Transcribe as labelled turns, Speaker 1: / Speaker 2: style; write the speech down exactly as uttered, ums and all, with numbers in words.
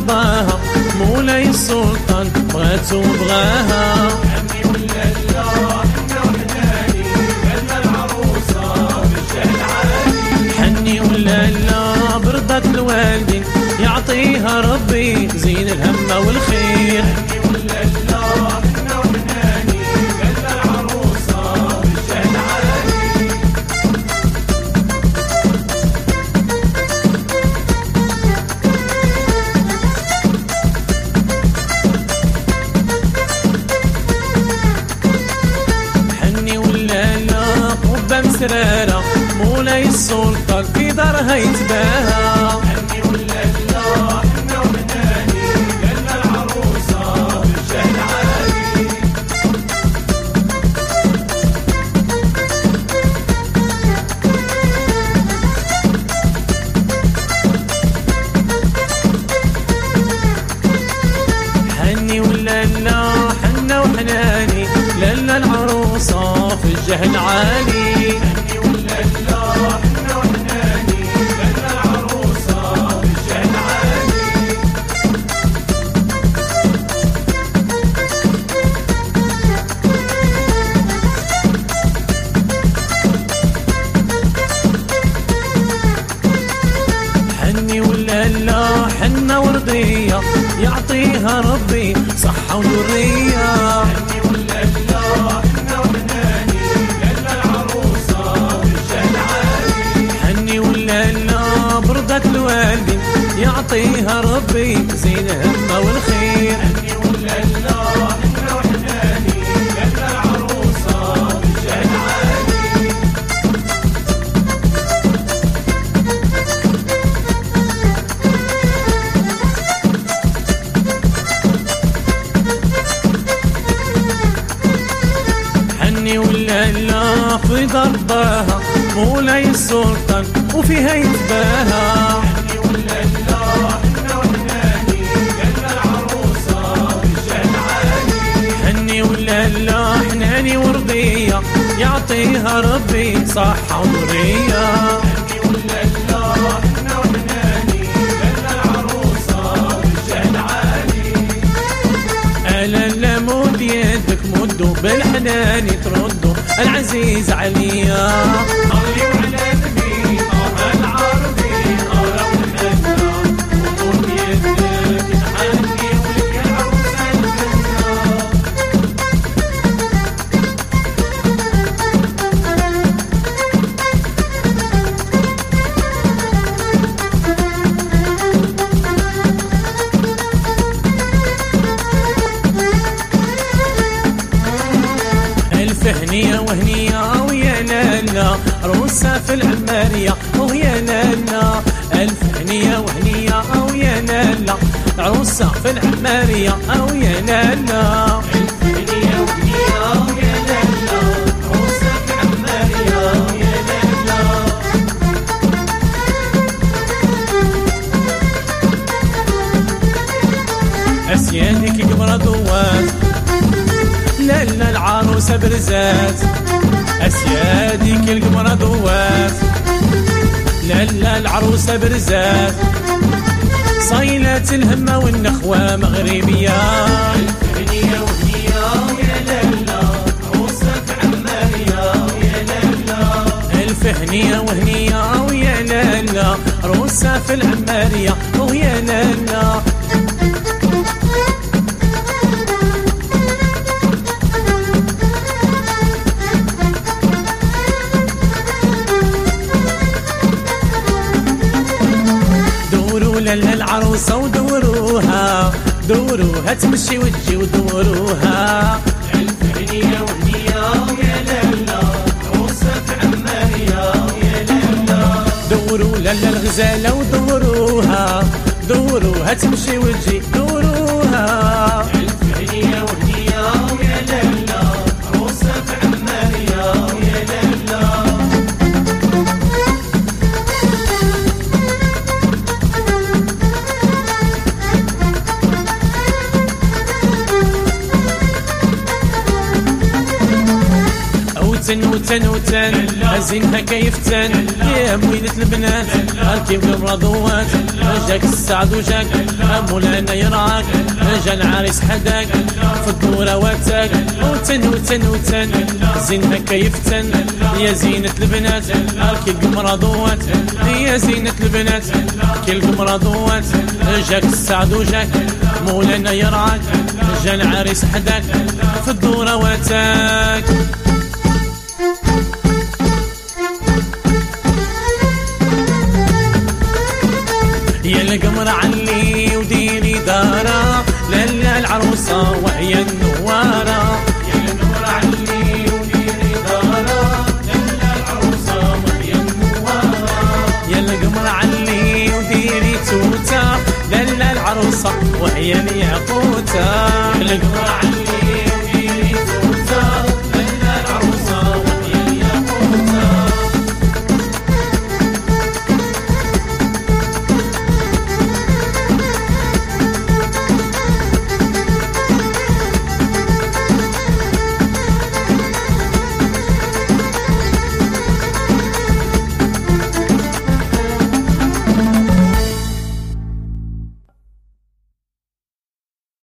Speaker 1: رضاها، مولاي السلطان بغات وبغاها.
Speaker 2: حني ولا لا حنا وحناني لنا العروسة بالجهل عالي.
Speaker 1: حني ولا لا برضة الوالدين يعطيها ربي زين الهم والخير.
Speaker 2: حني ولا لا حنا وحناني لنا العروسة بالجهل عالي.
Speaker 1: حني ولا لا قبة مسرارة مولاي السلطان في دارها يتباهى.
Speaker 2: حني ولا لا حنا وحناني لنا العروسة بالجهل عالي.
Speaker 1: حني ولا لا حنا وحناني لنا العروسة في الجهل عالي.
Speaker 2: حني ولا لا حنا وحناني لنا العروسة بالجهل عالي.
Speaker 1: حني ولا لا حنا ورضية يعطيها ربي صحة وذرية.
Speaker 2: حني ولا لا حنا وحناني لنا العروسة بالجهل عالي.
Speaker 1: حني ولا لا برضة الوالدين يعطيها ربي زين همها والخير.
Speaker 2: حني ولا لا حنا وحناني لنا العروسة بالجهل عالي.
Speaker 1: حني ولا لا في ضربها مولاي السلطان وفيها يتباهى.
Speaker 2: حني ولا لا حنا وحناني لنا العروسة بالجهل عالي.
Speaker 1: حني ولا لا حناني ورضية يعطيها ربي صحة وذرية.
Speaker 2: حني ولا لا حنا وحناني لنا العروسة بالجهل عالي.
Speaker 1: ألا لا مد يدك مدوا بالحنان تردوا العزيز عليا.
Speaker 2: صلي على النبي طه العربي طال وحنا ومد يدك تحني ولك العروسة الجنة.
Speaker 1: ألف هنية وهنية ويا لالا عروسة في العمارية ويا لالا. ألف هنية وهنية ويا لالا عروسة في العمارية ويا لالا.
Speaker 2: ألف هنية وهنية ويا لالا عروسة في عمارية ويا لالا.
Speaker 1: أسيادك قمرة دوات لالا العروسة برزات. أسيادك القمرة دوات لالا العروسة برزات. صيلة الهمة والنخوة مغربية.
Speaker 2: ألف هنية وهنية ويا لالا عروسة في عمارية ويا لالا.
Speaker 1: ألف هنية وهنية ويا لالا عروسة في العمارية ويا لالا. دوروا لالا العروسة ودوروها، دوروها تمشي وتجي ودوروها.
Speaker 2: ألف هنية وهنية ويا لالا عروسة في عمارية ويا لالا.
Speaker 1: دوروا لالا الغزالة ودوروها، دوروها تمشي وتجي دوروها.
Speaker 2: ألف هنية وهنية ويا لالا عروسة في عمارية ويا لالا.
Speaker 1: وتن وتن كيفتن زينها كيفتن يا مويلة البنات كيف الرضوات جاك السعد وجاك مولانا يرعاك جا العريس حداك في الدورة واتاك وتن وتن وتن زينها كيفتن يا زينة البنات كي القمرضوات يا زينة البنات كي القمرضوات جاك السعد وجاك مولانا يرعاك جا العريس حداك في الدورة واتاك يا القمر علي وديري دارا لالا العروسة وهي النوارة يا القمر علي وديري دارا لالا العروسة وهي النوارة يا القمر علي وديري توتا لالا العروسة وهي الياقوتة يا القمر علي